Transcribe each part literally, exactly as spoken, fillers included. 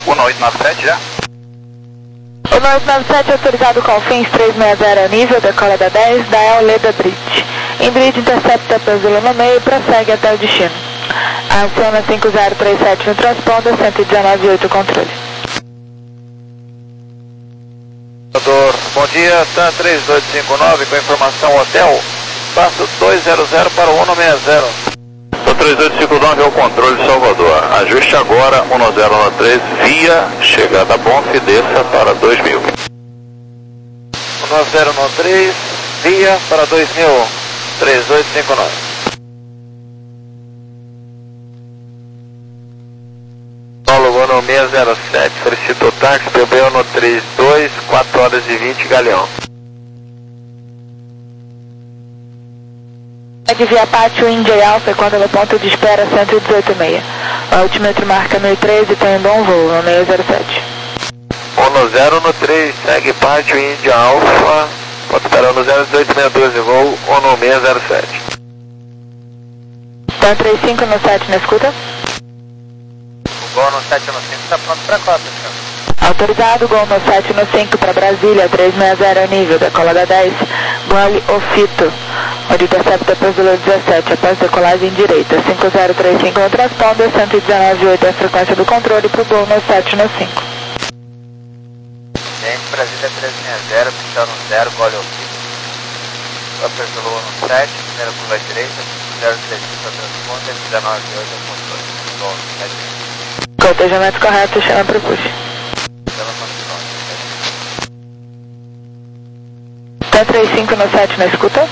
um oito nove sete já? um oito nove sete autorizado com fins três seis zero nível, decola da dez, da Leda Bridge. Em bridge intercepta Brasil no meio e prossegue até o destino. Aciona cinco zero três sete no transponder, cento e dezenove vírgula oito controle. Bom dia, TAM três dois cinco nove com informação hotel, passo dois zero zero para o um seis zero. TAM três dois cinco nove é o controle de Salvador, ajuste agora um zero um três, via chegada bom, desça para dois mil. um zero um três, via para dois mil, três dois cinco nove. No seis zero sete, solicito o táxi, P B no trinta e dois, quatro horas e vinte, Galeão. De via Pátio India Alpha, quando no ponto de espera cento e dezoito vírgula seis. O altimetro marca mil e treze e tem um bom voo, no seis zero sete. um zero um três, segue Pátio India Alpha, ponto esperando zero dezoito sessenta e dois, voo no seis zero sete. TAM três cinco no sete, na escuta? Gol no sete no cinco, está pronto para cota, senhor. Autorizado, Gol no sete no cinco para Brasília, três seis zero nível, decola da dez, Gole Ofito, onde intercepta Brasil dezessete, após decolagem direita, cinco zero três cinco no transponder, cento e dezenove vírgula oito é a frequência do controle para o Gol no sete no cinco. Gente, Brasília três seis zero, pistão no zero, Gole Ofito, Upper Zulu no sete, primeira curva à direita, zero três cinco no transponder, dezenove vírgula oito é o controle, Gol no sete. Cotejamento correto, chama para o push. TAM três cinco no sete, na escuta?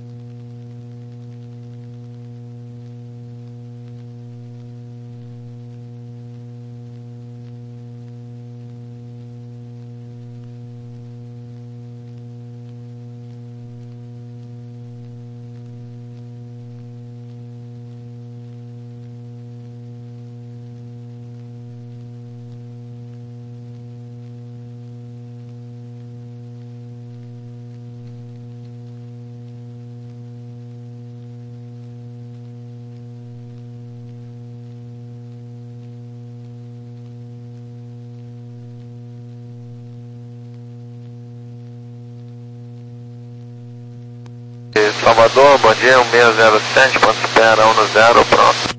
Salvador, bom dia, um seis zero sete, ponto espera um zero, pronto.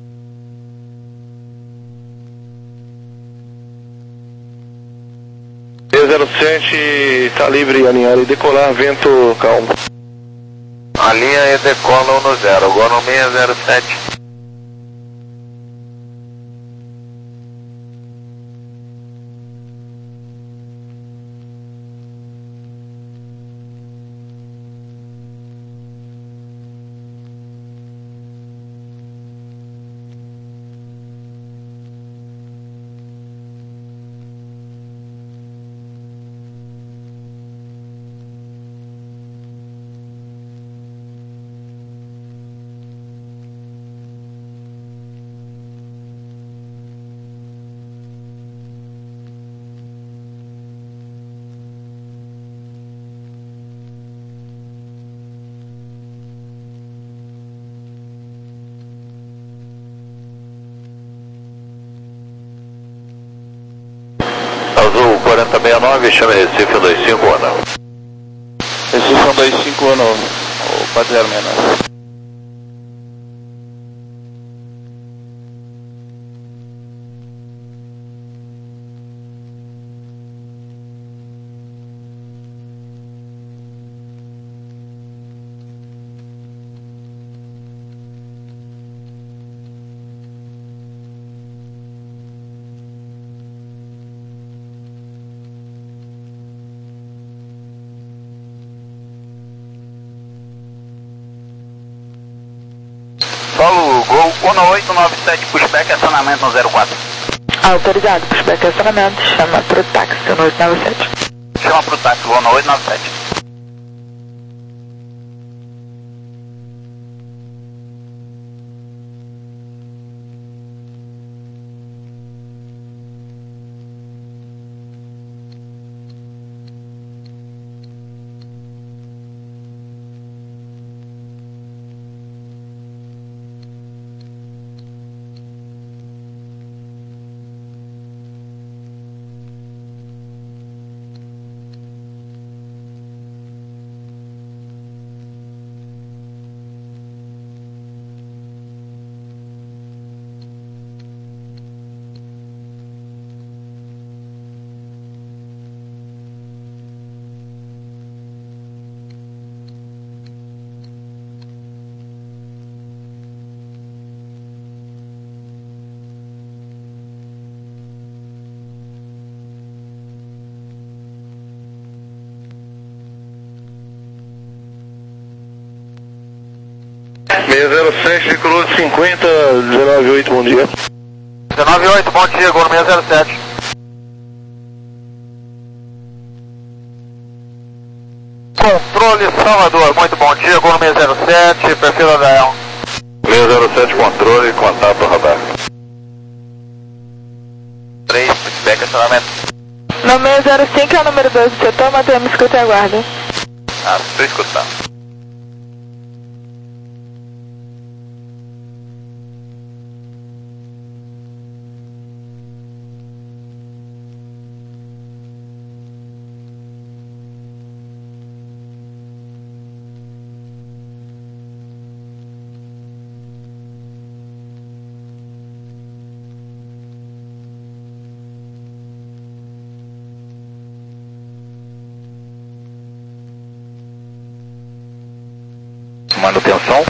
seis zero sete, está livre, alinhar e decolar, vento calmo. Alinha e decola um zero, agora no seis zero sete. Azul quarenta sessenta e nove, chama Recife um dois cinco um não. Recife um dois cinco um, o quatro zero seis nove. Solo Gol um oito nove sete, pushback, acionamento no zero quatro. Autorizado, pushback acionamento, chama pro táxi um oito nove sete. Chama pro táxi um oito nove sete. seis zero sete, tricolor cinquenta, dezenove oito, bom dia. dezenove oito, bom dia, Gol seis zero sete. Controle Salvador, muito bom dia, Gol seis zero sete, perfil H L. seis zero sete, controle, contato radar. três, feedback, acionamento. No seis zero cinco é o número dois do setor, mantemos escuta e aguarda. Ah, estou escutando. Manutenção.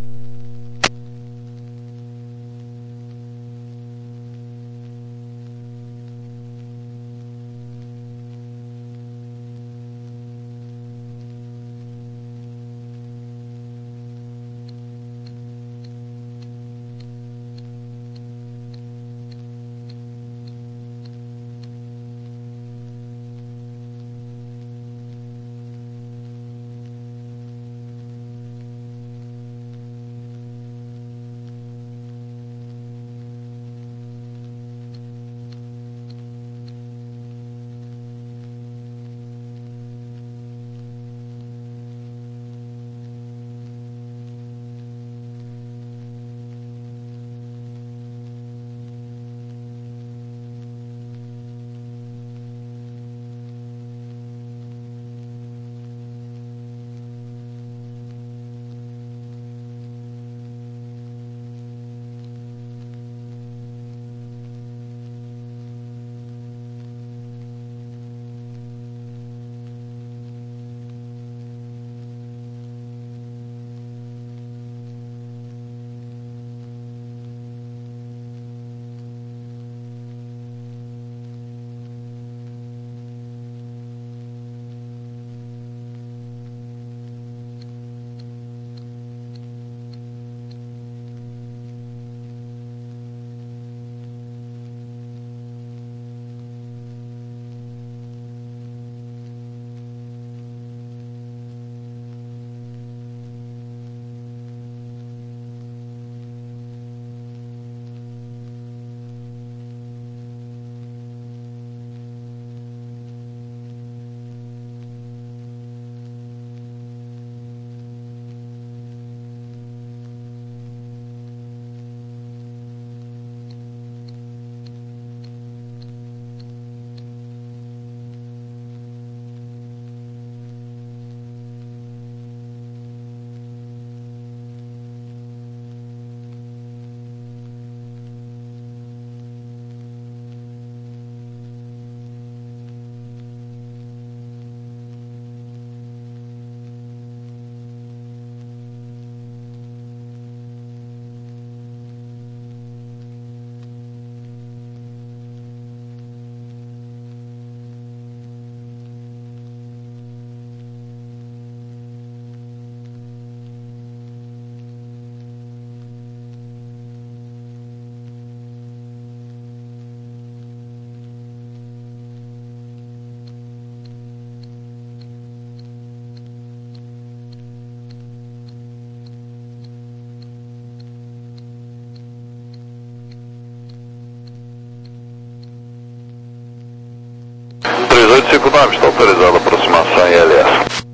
três oito cinco nove, está autorizada a aproximação em L S.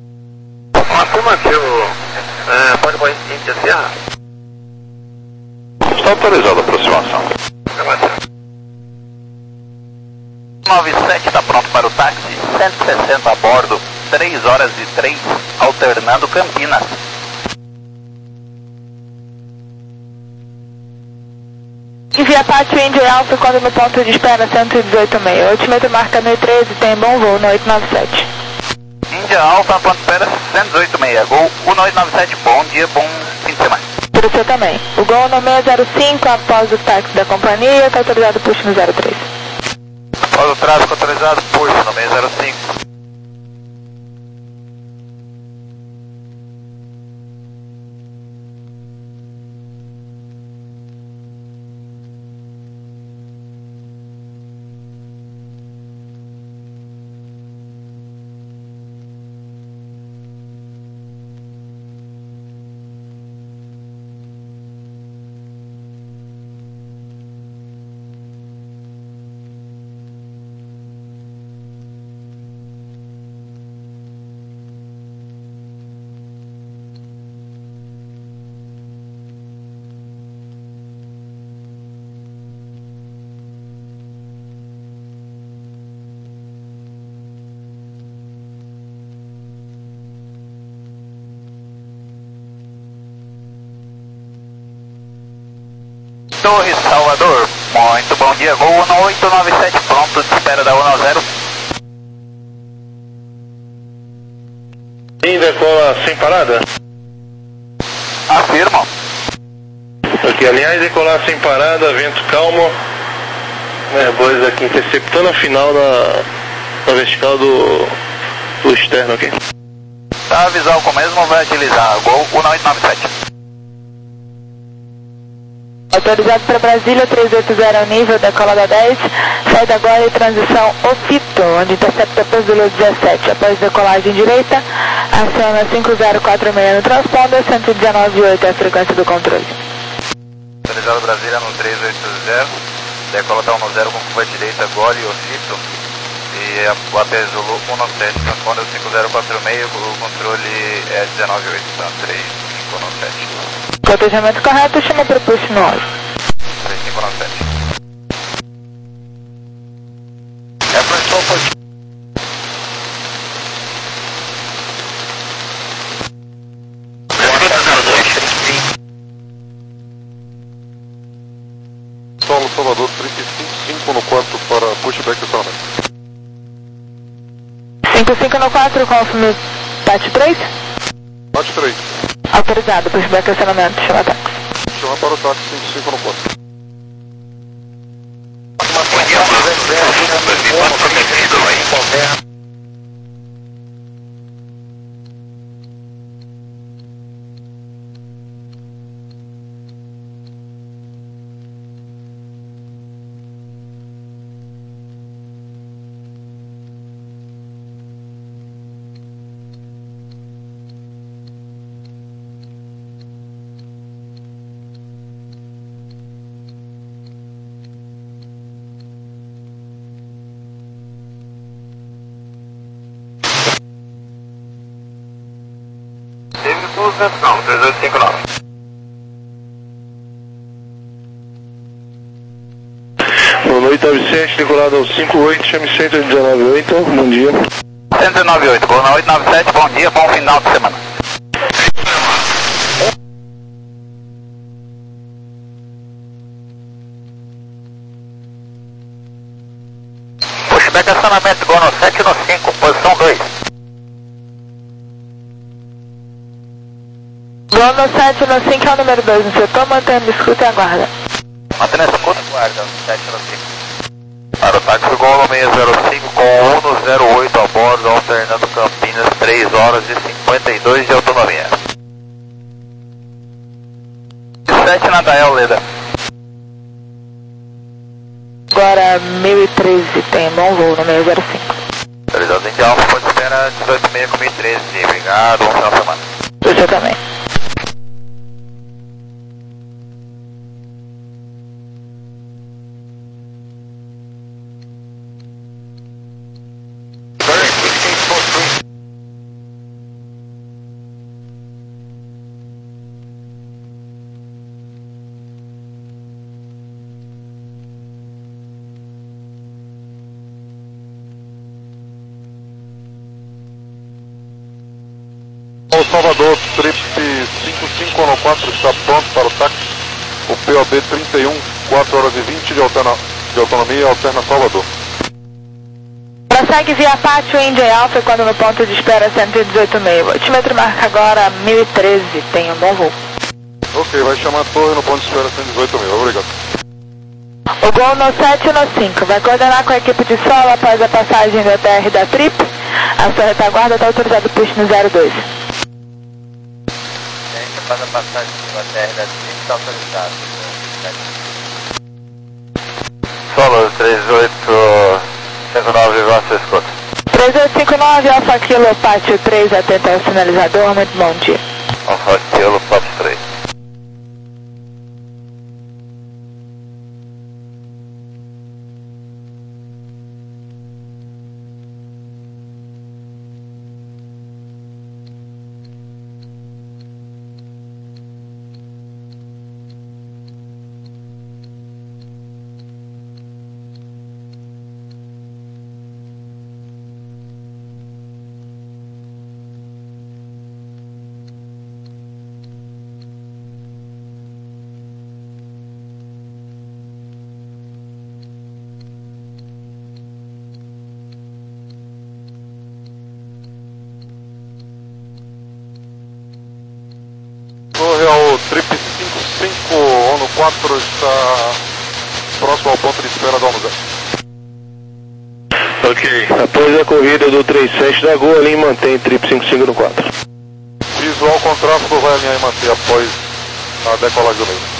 Afirmativo, é, pode pôr em T C A? Está autorizada a aproximação. nove sete está pronto para o táxi, cento e sessenta a bordo, três horas e três, alternando Campinas. Envia Pátio India Alfa quando no ponto de espera cento e dezoito meia. Altimetro marca mil e treze, tem bom voo no oito nove sete. Índia Alfa, ponto de espera cento e dezoito meia, Gol um oito nove sete, bom dia, bom fim de semana. Para você também. O Gol no seis zero cinco, após o táxi da companhia, está autorizado push no zero três. Após o tráfego autorizado, push no seis zero cinco. Torres, Salvador. Muito bom dia, voo um oito nove sete, pronto de espera da um zero. Sim, decola sem parada? Afirmo. Aqui, aliás, decolar sem parada, vento calmo. É, bois aqui interceptando a final da, da vertical do, do externo aqui. Tá, visual com o mesmo, vai utilizar Gol um oito nove sete. Autorizado para Brasília, trezentos e oitenta nível, decola da dez, saída agora e transição Ofito, onde intercepta Pouso do dezessete. Após decolagem direita, aciona cinco zero quatro seis no transponder, cento e dezenove vírgula oito é a frequência do controle. Autorizado Brasília no trezentos e oitenta, decola da um zero com curva direita, gole e Ofito. E a P Zulu um nove sete, transponder cinco zero quatro seis, o controle é dezenove vírgula oito, três cinco nove sete. Cotejamento correto, chama para push no óleo. três cinco nove sete. É para só Solo Salvador trinta e cinco, cinco no quarto para pushback e sound. cinco cinco no quatro, confirme Pat três. Pat três. Autorizado, pushback e acionamento, chama táxi. Chama para o táxi cinco cinco no quatro. Não, trezentos e cinquenta e nove. Boa noite, nove sete, decolado ao cinco oito, chame cento e dezenove oito, bom dia. cento e nove oito, Gol oito nove sete, bom dia, bom final de semana. Pushback acionamento, Gol no sete no cinco, posição dois. Gol no sete no cinco é o número dois no setor, mantendo escuta e aguarda. Mantendo essa escuta. Guarda, sete no cinco. Para o táxi Gol seis zero cinco com um zero oito a bordo, alternando Campinas, três horas e cinquenta e dois de autonomia. sete na Dael, Leda. Agora mil e treze, tem bom voo no seis zero cinco. Autorizado em Alfa, pode espera dezoito e meia com mil e treze. Obrigado, bom final de semana. Você também. O Salvador, trip cinco cinco no quatro está pronto para o táxi. O P O B trinta e um, quatro horas e vinte de, alterna, de autonomia, alterna Salvador. Prossegue via Pátio India Alpha quando no ponto de espera cento e dezoito vírgula cinco. Altímetro marca agora mil e treze, tem um bom voo. Ok, vai chamar a torre no ponto de espera cento e dezoito mil, obrigado. O Gol no sete no cinco, vai coordenar com a equipe de solo após a passagem do E T R da Trip. A sua retaguarda está autorizada push no zero dois. Após a passagem do A T R da Trip, está autorizado. Solo três oito cinco nove, você escuta. três oito cinco nove, Alfa Kilo, Pátio três, atenta ao sinalizador, muito bom dia. Alfa Kilo, Pátio três. quatro está próximo ao ponto de espera do Almuzé. Ok, após a corrida do trinta e sete da Gol, alinhe e mantém trip cinco cinco no quatro. Visual com tráfego, vai alinhar e manter após a decolagem do meio.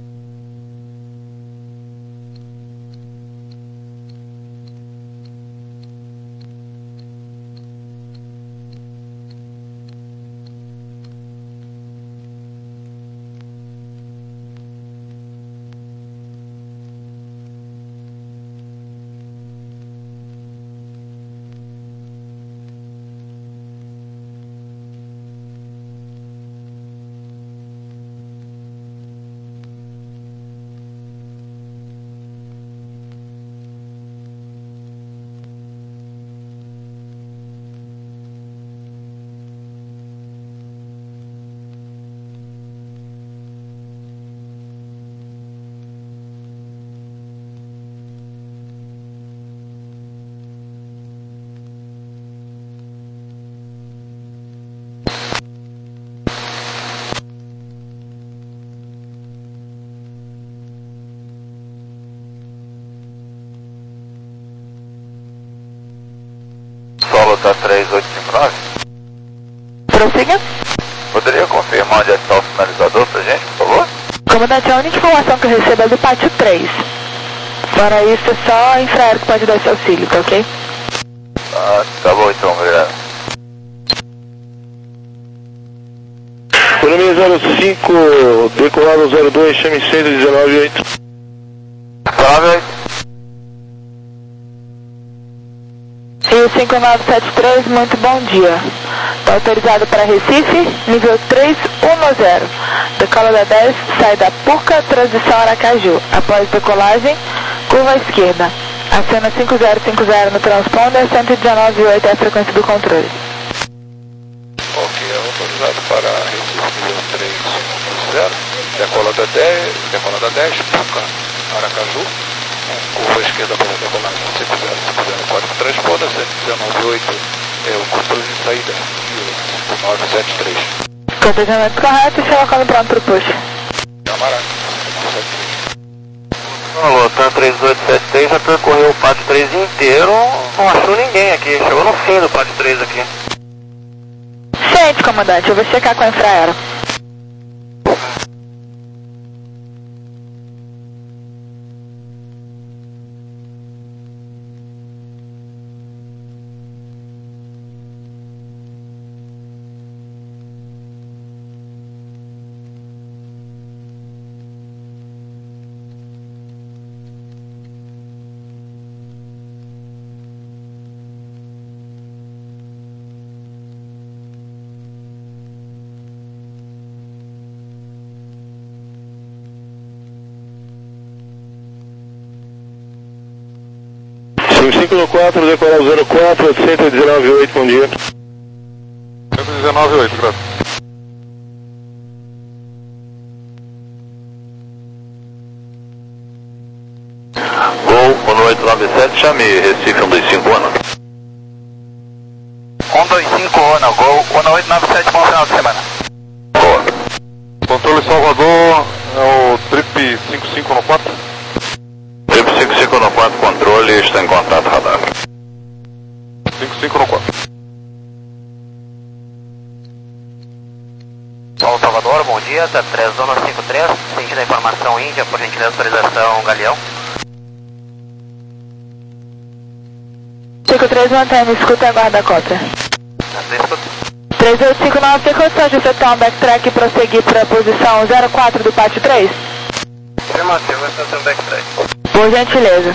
Solo tá três oito cinco nove. Prossiga. Poderia confirmar onde está o sinalizador pra gente, por favor? Comandante, a única informação que eu recebo é do pátio três. Fora isso, é só infraero que pode dar esse auxílio, tá ok? Ah, tá bom então, obrigado. Economia zero cinco, decolado zero dois, chame cento e dezenove oito. dezenove oito. Rio cinco nove sete três, muito bom dia. Está autorizado para Recife, nível três um zero. Decola da dez, sai da Puca, transição Aracaju. Após decolagem, curva à esquerda. Acena cinco zero cinco zero no transponder, cento e dezenove oito é a frequência do controle. Ok, é autorizado para Recife nível três cinco zero. Decola da dez, decola da dez, Puca, Aracaju. Curva à esquerda para a decolagem cinco zero cinco zero, código transponder, cento e dezenove oito é o controle de saída, cinco nove sete três. Comportamento correto e se colocando pronto para o push. Camarada, cinco nove sete três. Alô, TAM três oito sete três já percorreu o pátio três inteiro, não achou ninguém aqui, chegou no fim do pátio três aqui. Sente, comandante, eu vou checar com a infraero. cinco cinco no quatro, decolar zero quatro, cento e dezenove oito, bom dia. cento e dezenove oito, graças. Gol um oito nove sete, chame Recife um dois cinco ano. um dois cinco ano, Gol um oito nove sete, bom final de semana. Boa. Controle Salvador, é o trip cinco cinco no quatro. Trip cinco cinco no quatro, controle, está em contato, radar. cinco cinco no quatro. Paulo Salvador, bom dia, da três zona cinco três, sentindo a informação Índia, por gentileza, autorização Galeão. cinco três mantém, escuta e aguarda a cópia. três oito cinco nove, tem condição de efetuar um backtrack e prosseguir para a posição zero quatro do pátio três? Afirmativo, estação backtrack. Por gentileza.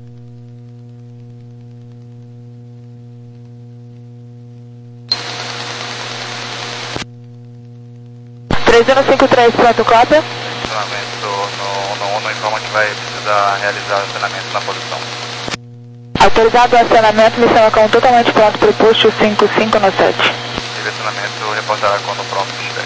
três um cinco três, pronto, cópia. Acionamento no, no ONU informa que vai precisar realizar o acionamento na posição. Autorizado o acionamento, missão com totalmente pronto para o push cinco cinco no sete. Esse acionamento reportará quando pronto estiver.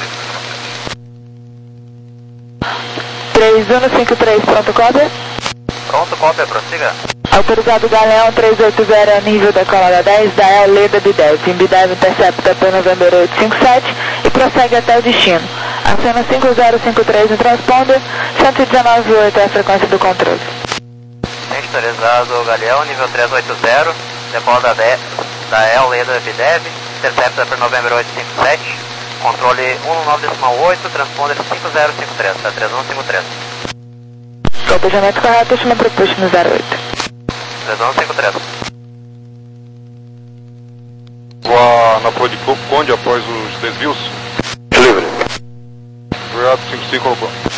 três um cinco três, pronto, cópia. Pronto, cópia, prossiga. Autorizado Galeão três oito zero, nível da colada dez, da El Leda Bidev. Em Bidev intercepta para November oito cinco sete e prossegue até o destino. Acena cinco zero cinco três no transponder, cento e dezenove vírgula oito é a frequência do controle. Autorizado Galeão, nível trezentos e oitenta, decola da, D, da E L, Leda F D E V, intercepta para November oitocentos e cinquenta e sete, controle um nove oito, transponder cinco zero cinco três, tá três um cinco três. Cotejamento correto, chama para push no zero oito. três um cinco três. Voar na Proa de Conde após os desvios. Livre. Obrigado, cinco cinco no plano.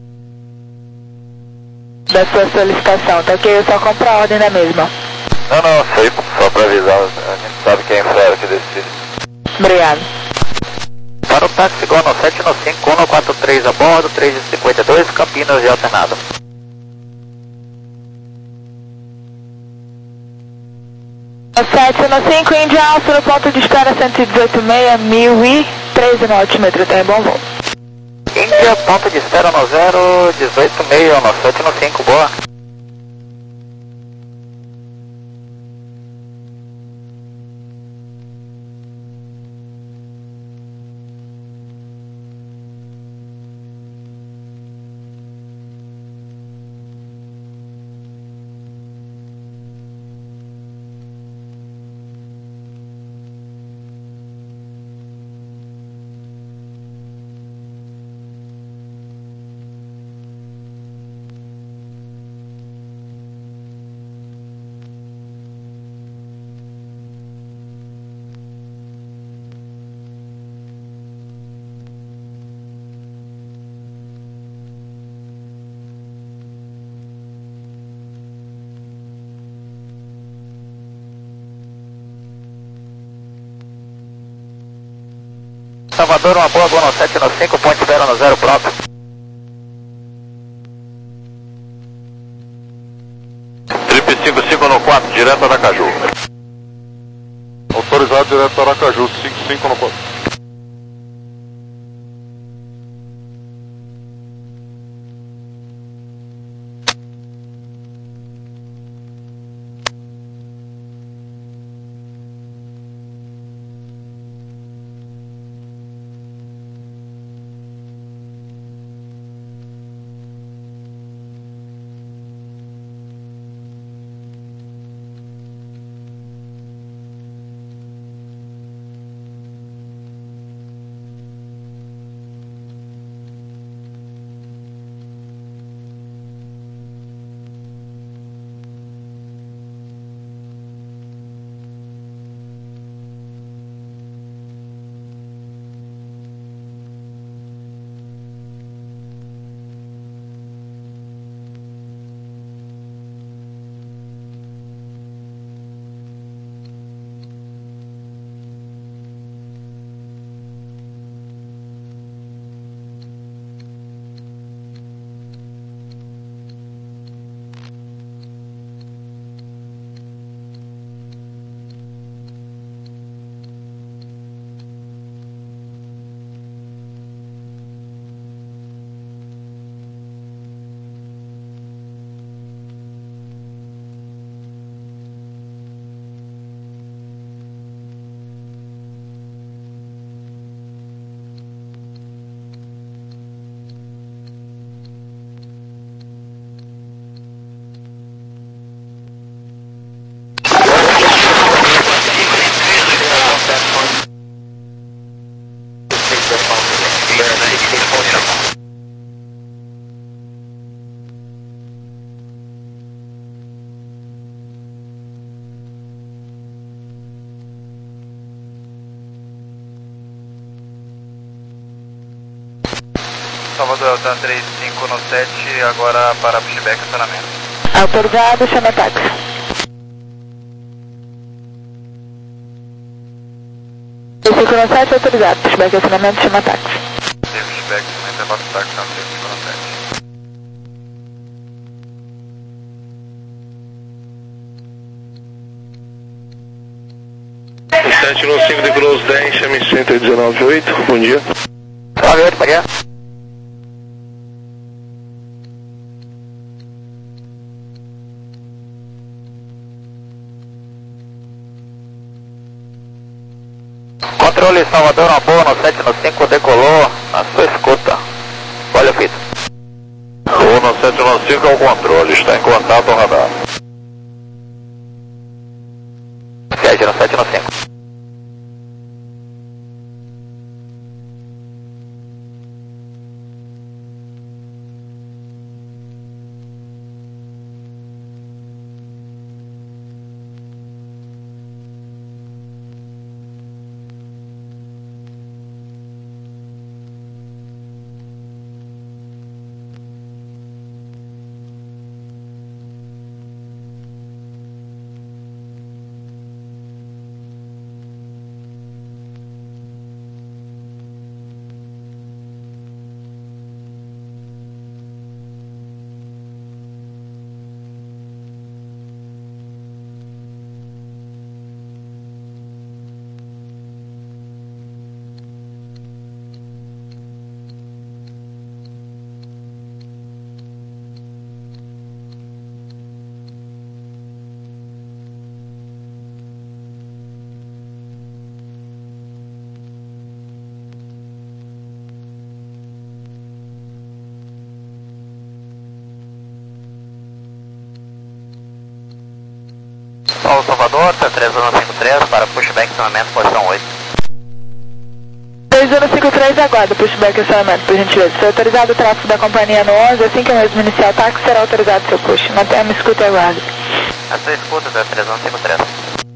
Da sua solicitação, tá ok? Eu só compro a ordem da mesma. Não, não, sei, só para avisar, a gente sabe quem foi que decide. Obrigado. Para o táxi Gol no sete no cinco, um no quatro três a bordo, três e cinquenta e dois, Campinas de alternado. sete no cinco, Índia Alfa no ponto de espera cento e dezoito vírgula seis, mil e treze no altímetro, tem bom voo. Índia, ponto de espera no zero, dezoito vírgula seis, no sete no cinco, boa. Salvador, uma boa, boa no sete no cinco, ponto espera no zero próprio. Trip cinco cinco no quatro, direto a Aracaju. Autorizado direto a Aracaju, cinco cinco no quatro. Salvador, Eltan três cinco no sete, agora para pushback e acionamento. Autorizado, chama táxi. três cinco no sete, autorizado. Pushback e acionamento, chama táxi. Teve pushback, acionamento é para o táxi, não, três cinco no sete. sete no cinco, decolou os dez, M cento e dezenove vírgula oito, bom dia. nove oito, bom dia. Controle Salvador, uma boa no sete no cinco, decolou na sua escuta. sete nove cinco é o controle, está em contato ao radar. sete no sete no cinco. Paulo Salvador, T três um cinco três para pushback acionamento, posição oito. três um cinco três, aguarda, pushback acionamento, por gentileza. Foi autorizado o tráfego da companhia no onze, assim que o mesmo iniciar o táxi, será autorizado seu push. Mantenha-me escuta e aguarde. A sua escuta, T três um cinco três.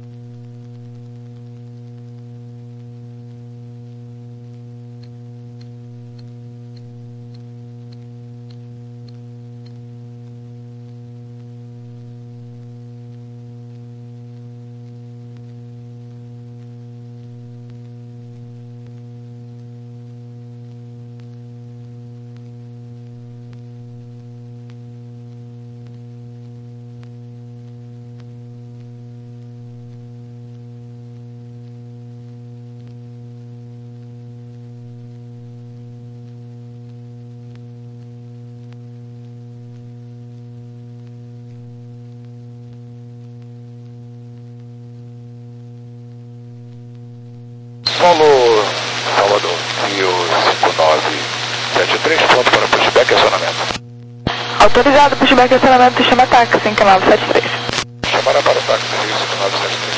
Paulo Salvador, Rio cinco nove sete três, ponto para pushback e acionamento. Autorizado, pushback e acionamento, chama táxi cinco nove sete três. Chamará para o táxi Rio cinco nove sete três.